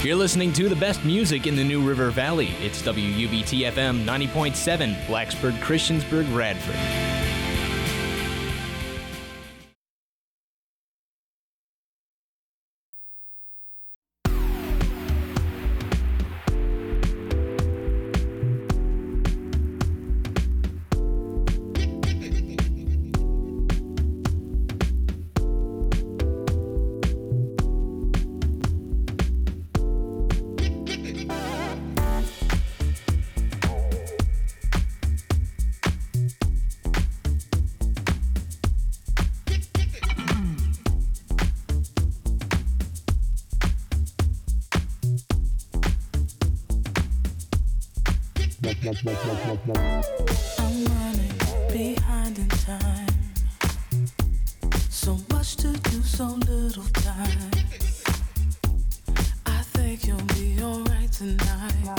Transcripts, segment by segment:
You're listening to the best music in the New River Valley. It's WUBT-FM 90.7, Blacksburg, Christiansburg, Radford. I'm running behind in time. So much to do, so little time. I think you'll be alright tonight.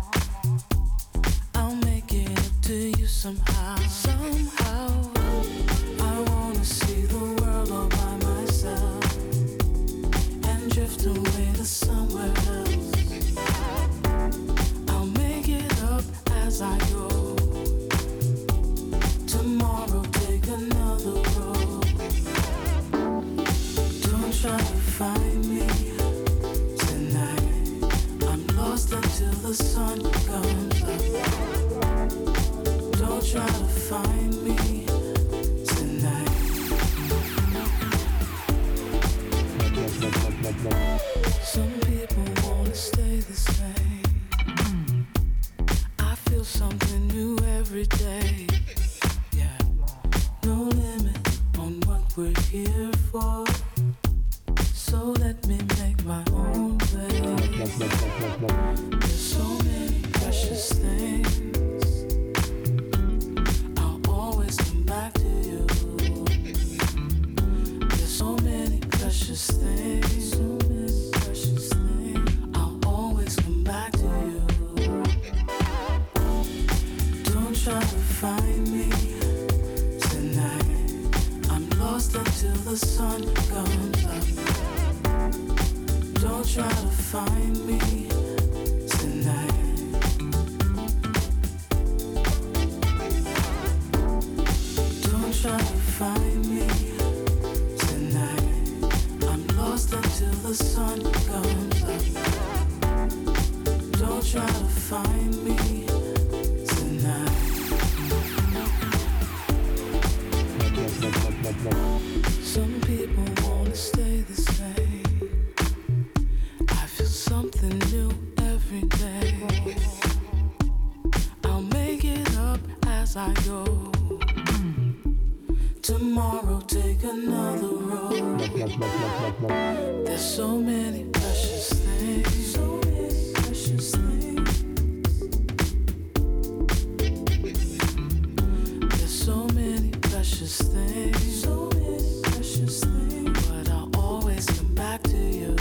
I'll make it up to you somehow. Somehow I wanna see the world all by myself and drift away to somewhere else. I'll make it up as I go. Tomorrow take another road. Don't try to find me tonight. I'm lost until the sun comes up. Don't try to find me tonight. Some people wanna stay the same. I feel something new every day. Yeah, no limit on what we're here for. So let me make my own way. There's so many precious things. I'll always come back to you. There's so many precious things. So many precious things. I'll always come back to you. Don't try to find me tonight. I'm lost until the sun comes up. Don't try to find me tonight. Don't try to find me tonight. I'm lost until the sun comes up. Don't try to find me tonight. Some people wanna stay the same. I feel something new every day. I'll make it up as I go. Tomorrow take another road. There's so many precious things. So many precious things. There's so many precious things. So many precious things. But I'll always come back to you.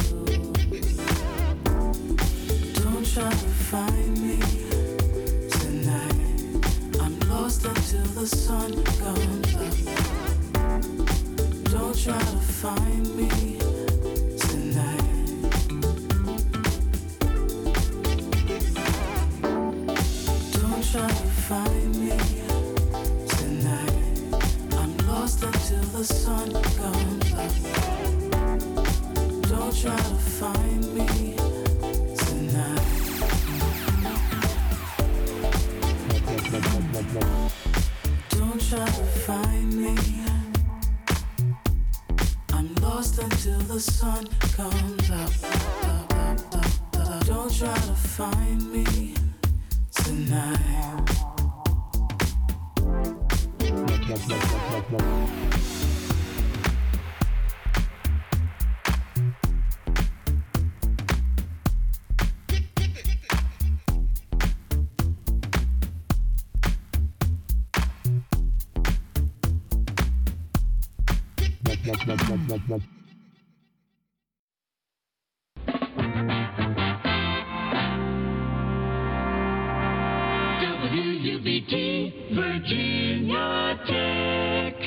Don't try to find me tonight. I'm lost until the sun comes up. Don't try to find me tonight. Don't try to find me tonight. I'm lost until the sun comes up. Don't try to find me tonight. Don't try to find me. I'm lost until the sun comes up. Don't try to find me tonight. WUBT Virginia Tech.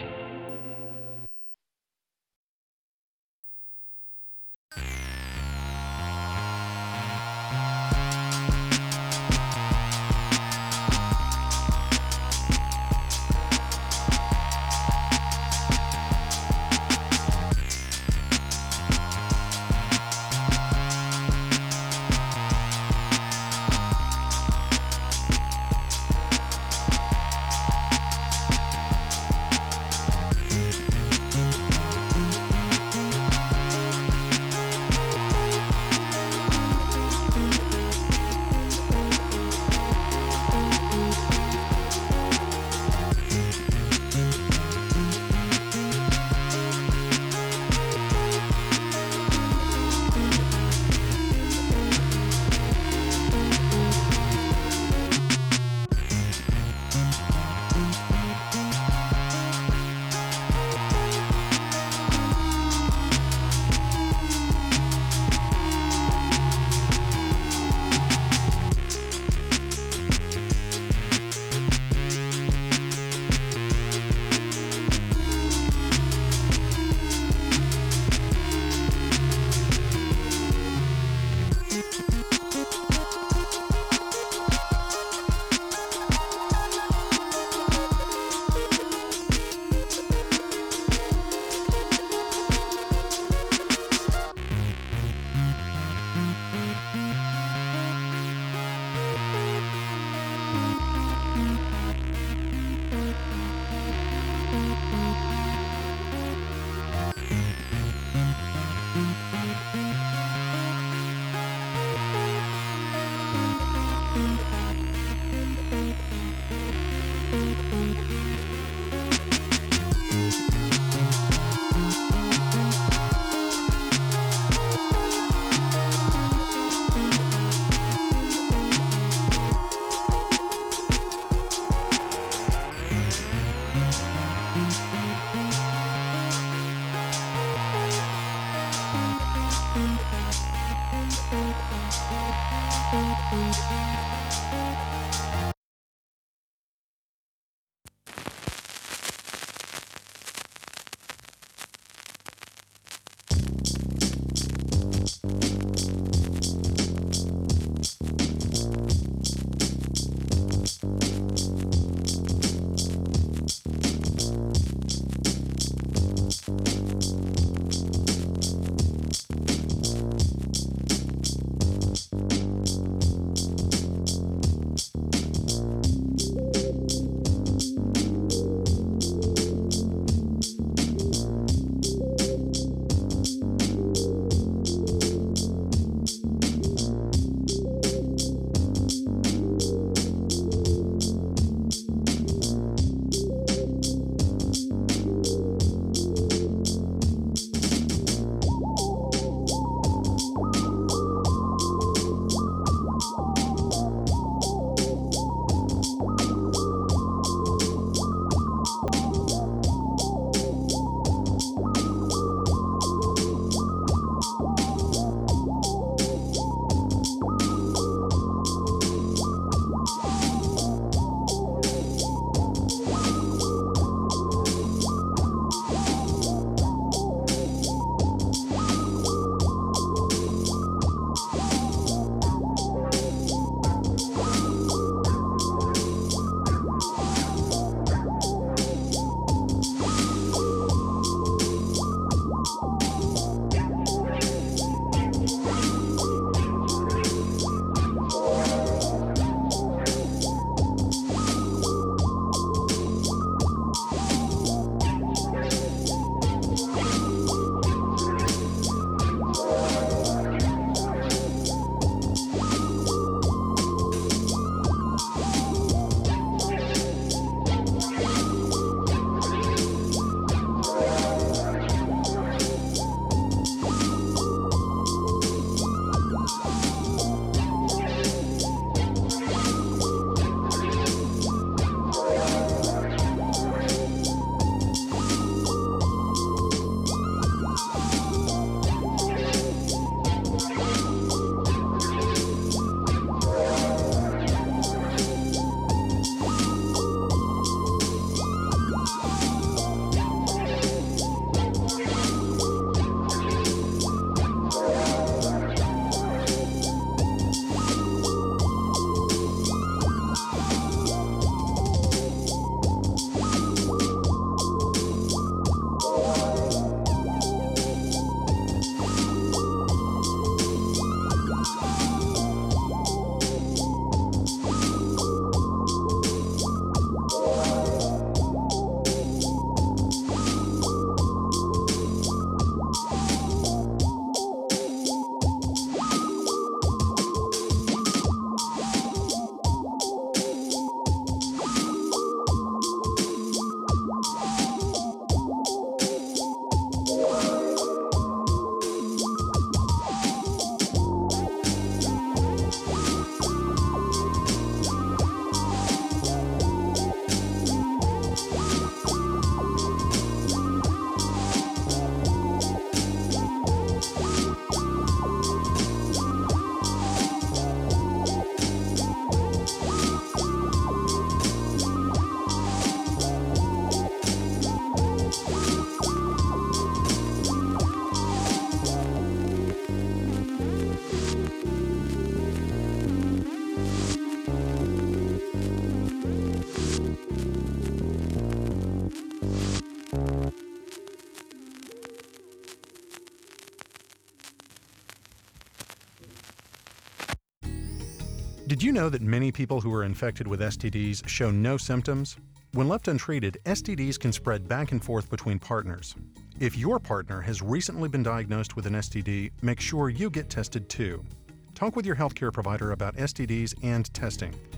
Did you know that many people who are infected with STDs show no symptoms? When left untreated, STDs can spread back and forth between partners. If your partner has recently been diagnosed with an STD, make sure you get tested too. Talk with your healthcare provider about STDs and testing.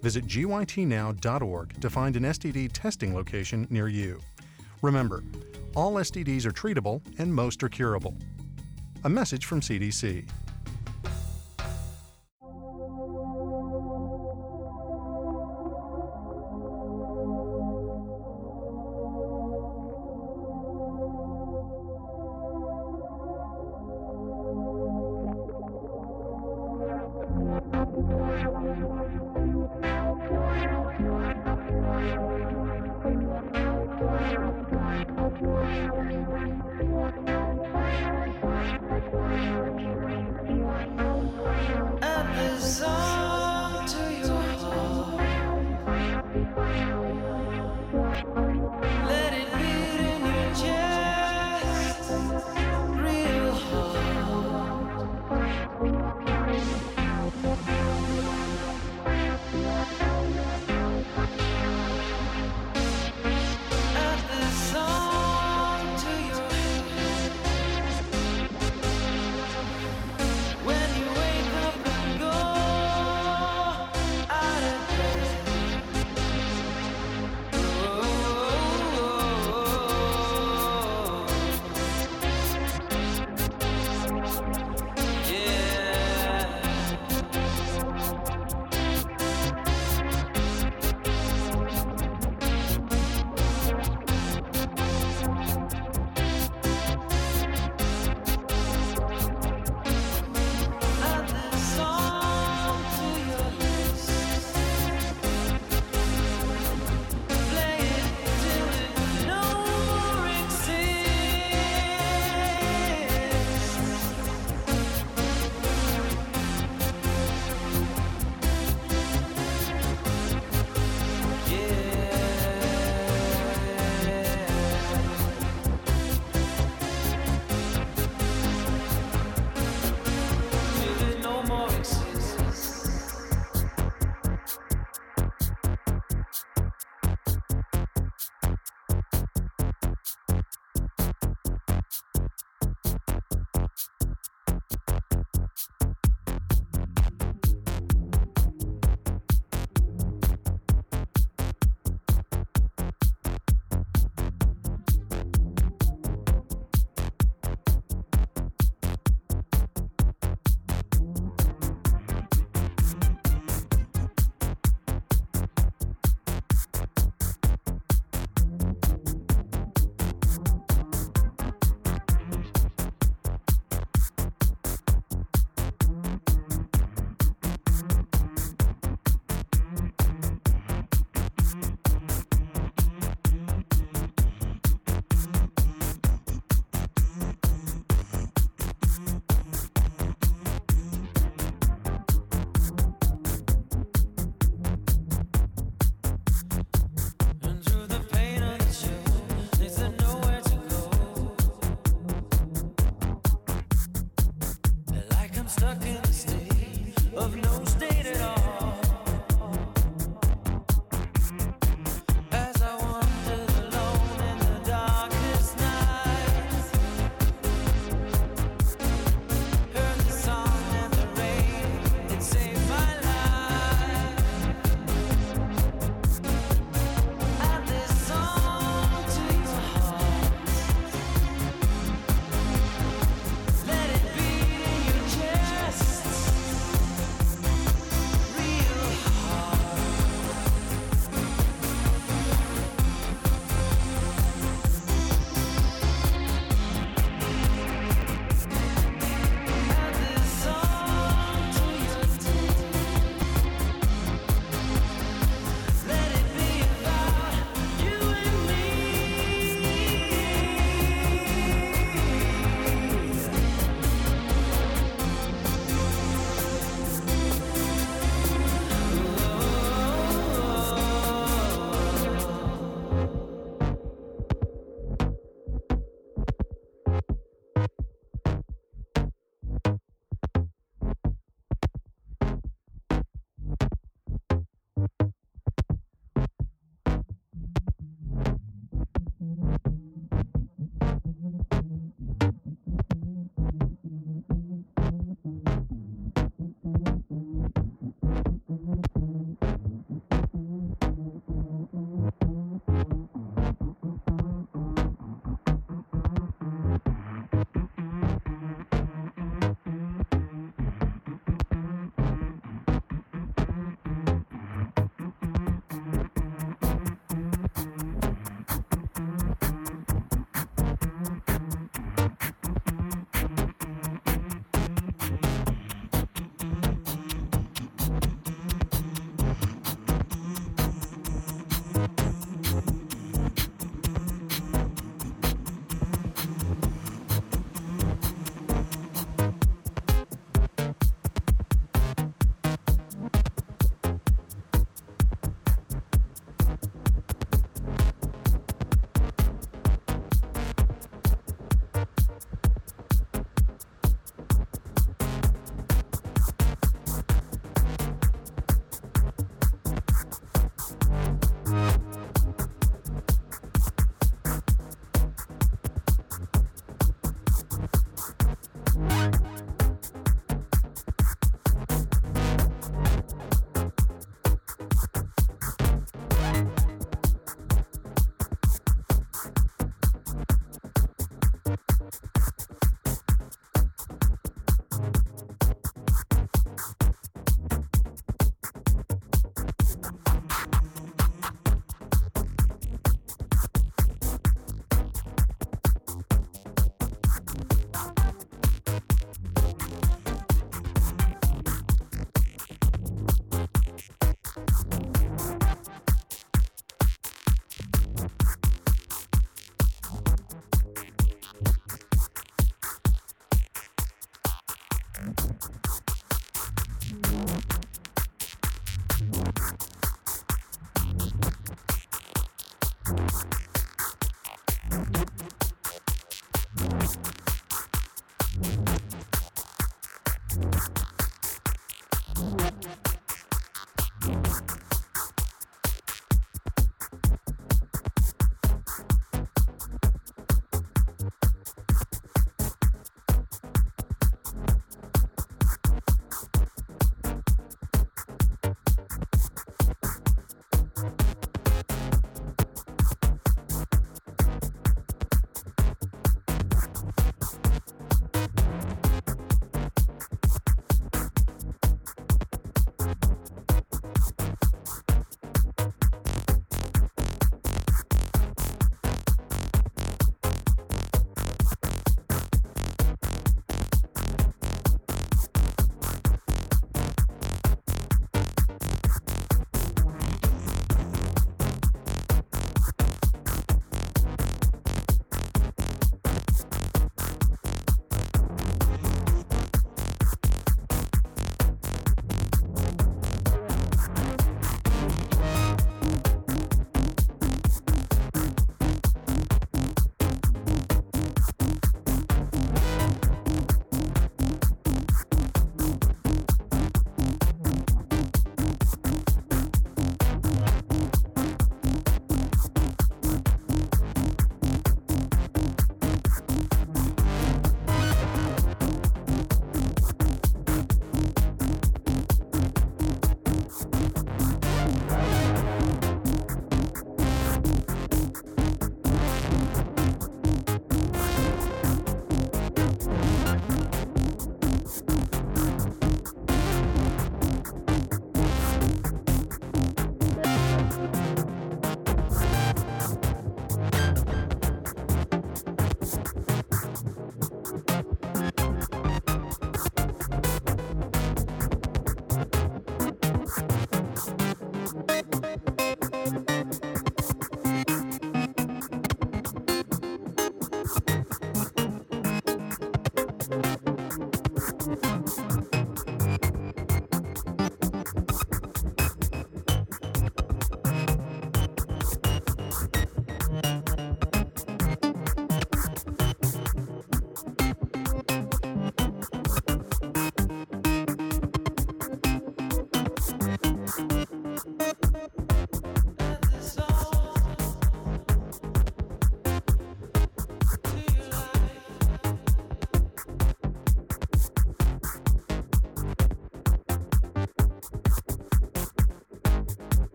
Visit gytnow.org to find an STD testing location near you. Remember, all STDs are treatable and most are curable. A message from CDC.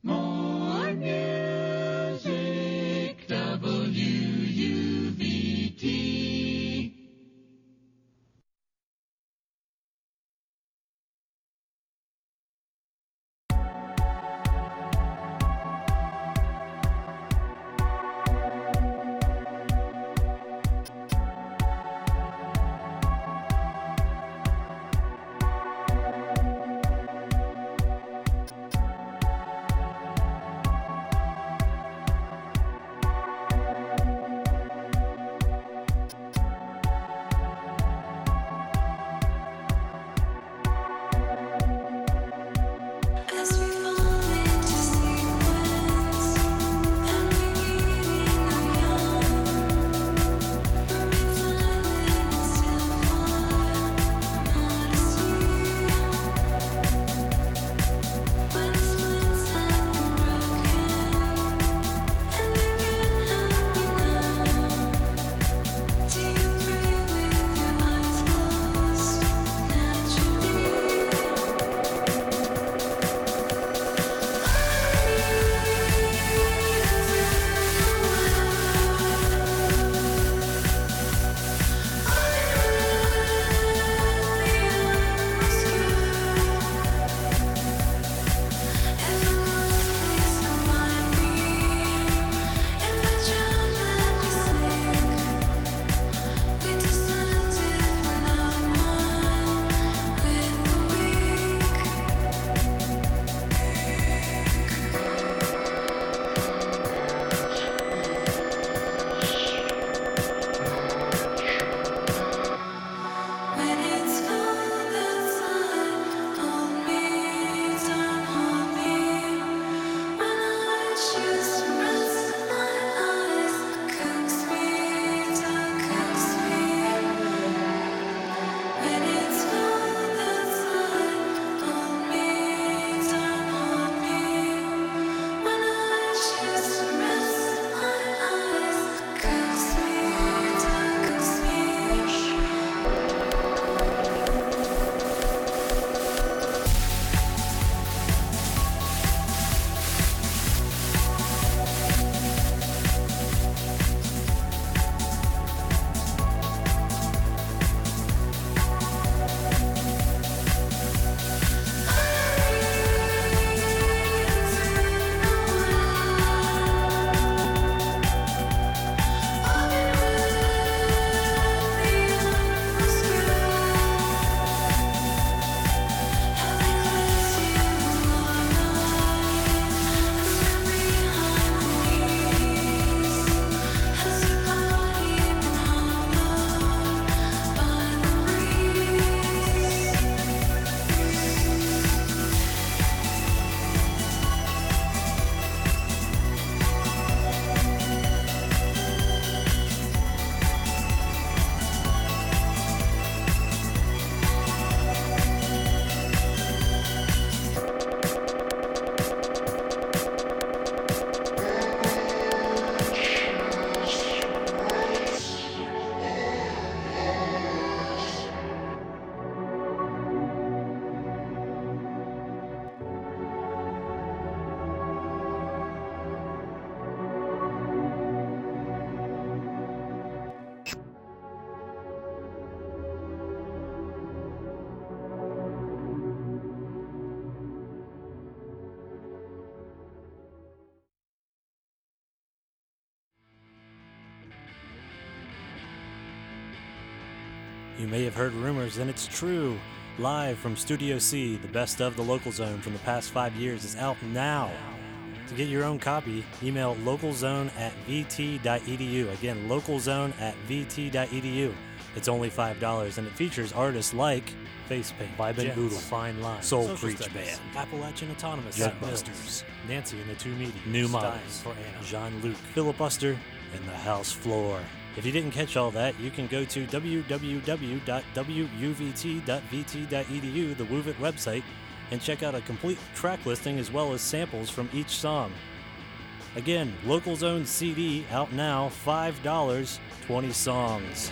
More music, WUVT. You may have heard rumors, and it's true. Live from Studio C, the best of the Local Zone from the past 5 years is out now. To get your own copy, email localzone@vt.edu. Again, localzone@vt.edu. It's only $5, and it features artists like Facepaint, Vibe and Boodle, Fine Line, Soul Creature Band, Appalachian Autonomous, Jetbusters, Nancy and the Two Meetings, New Models for Anna, Jean-Luc, Filibuster, and The House Floor. If you didn't catch all that, you can go to www.wuvt.vt.edu, the WUVIT website, and check out a complete track listing as well as samples from each song. Again, Local Zone CD out now, $5, 20 songs.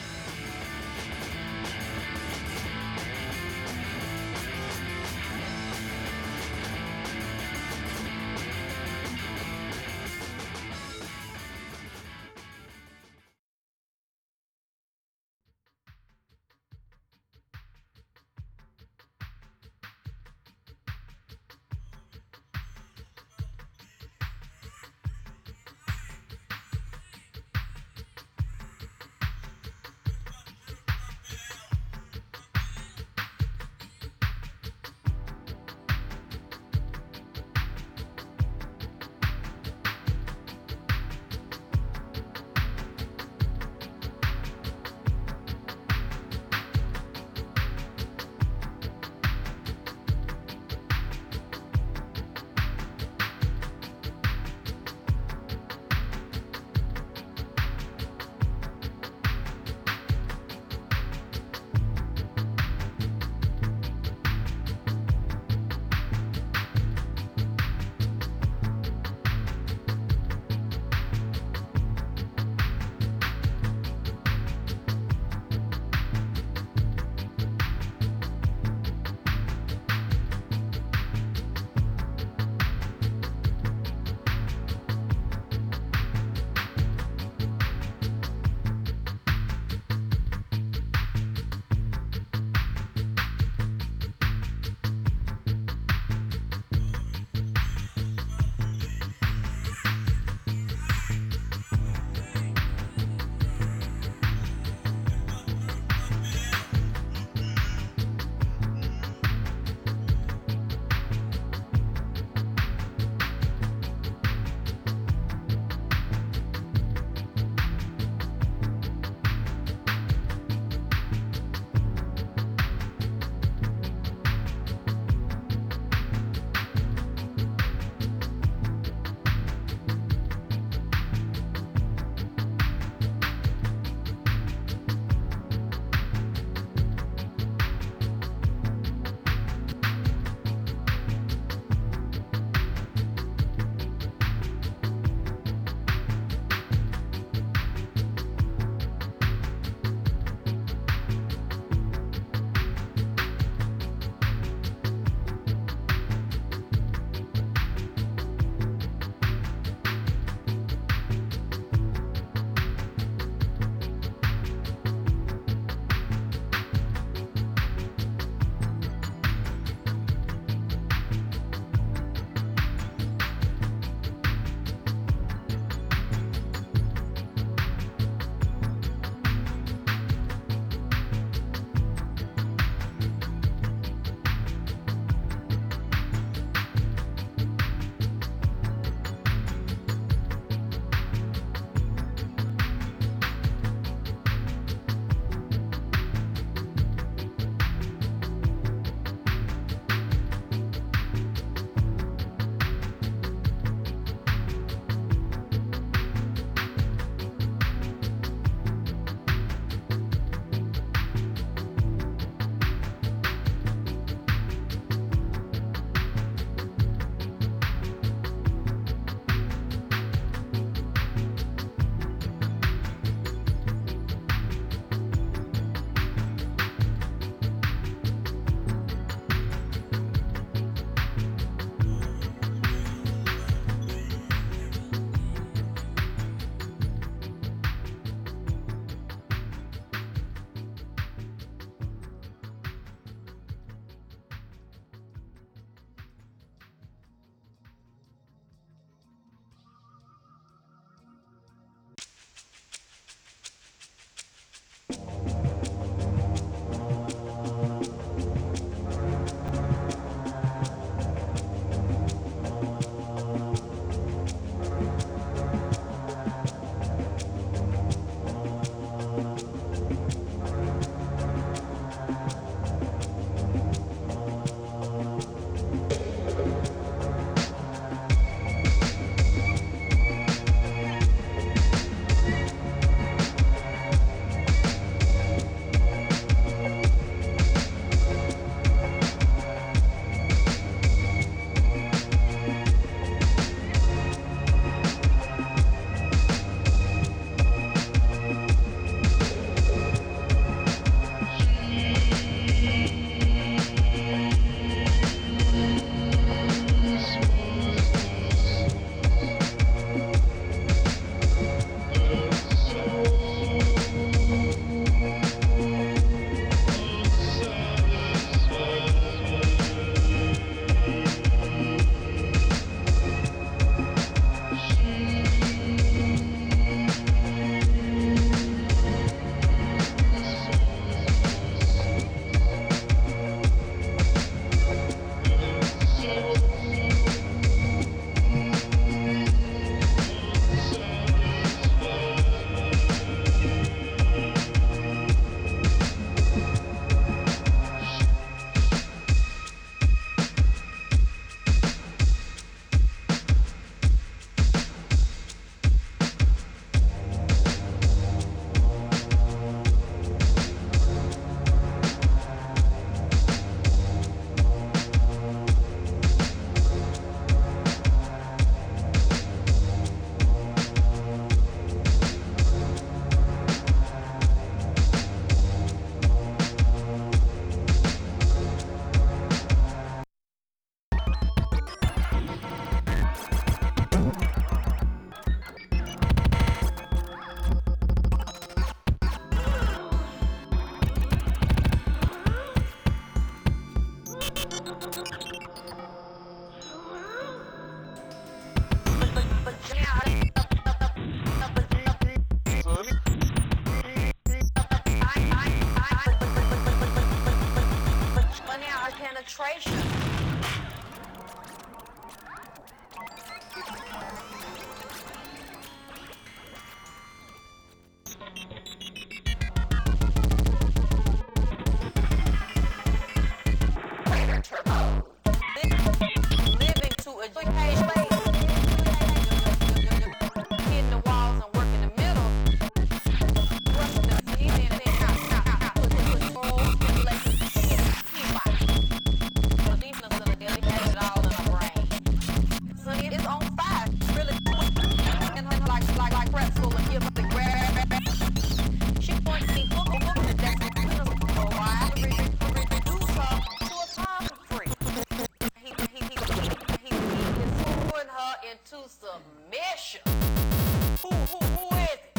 to submission. Who is it?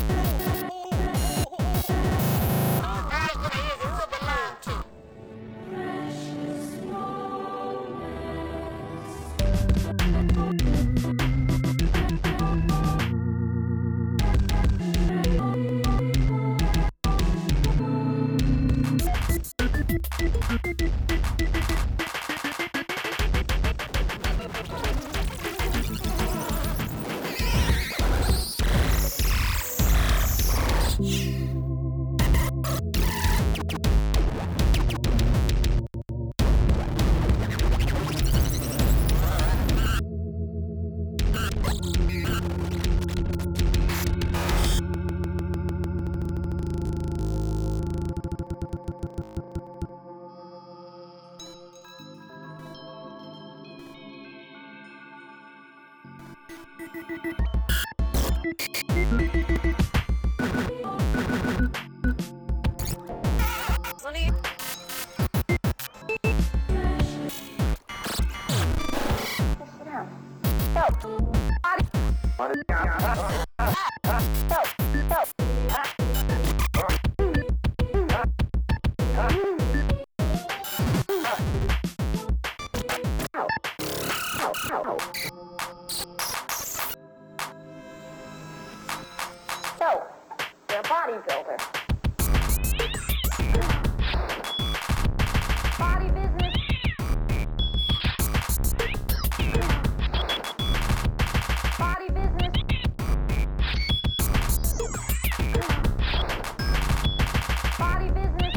Who it belong to? So, you're a bodybuilder. Body business. Body business. Body business.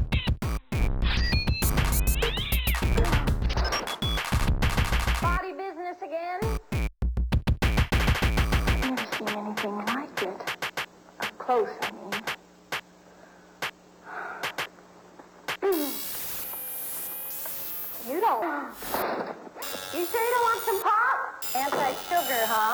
Body business again. I've never seen anything like it. Up close, I mean. You don't. You sure you don't want some pop? Anti-sugar, huh?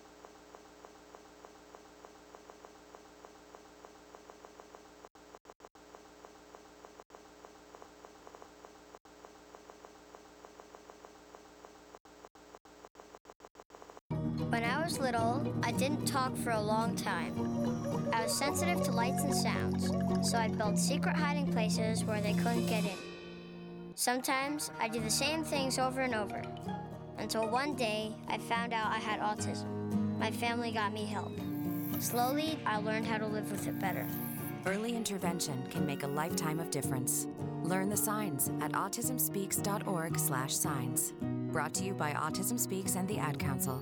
When I was little, I didn't talk for a long time. I was sensitive to lights and sounds, so I'd build secret hiding places where they couldn't get in. Sometimes I'd do the same things over and over, until one day I found out I had autism. My family got me help. Slowly, I learned how to live with it better. Early intervention can make a lifetime of difference. Learn the signs at autismspeaks.org/signs. Brought to you by Autism Speaks and the Ad Council.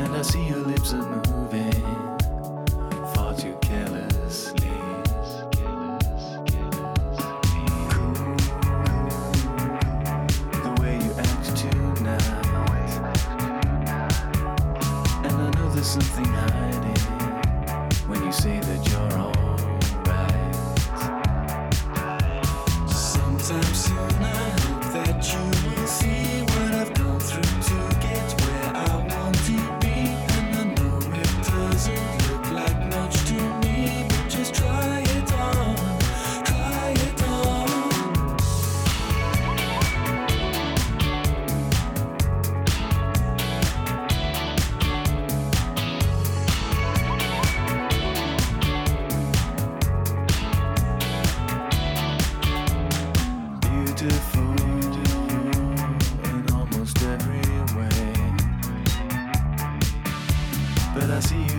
And I see your lips are moving far too carelessly. Cool, the way you act tonight. And I know there's something hiding when you say that you're alright. Sometime soon I hope that you will see what I've gone through to get where I want to be. And I know it doesn't look like much to me, but just try it on, try it on. Beautiful in almost every way, but I see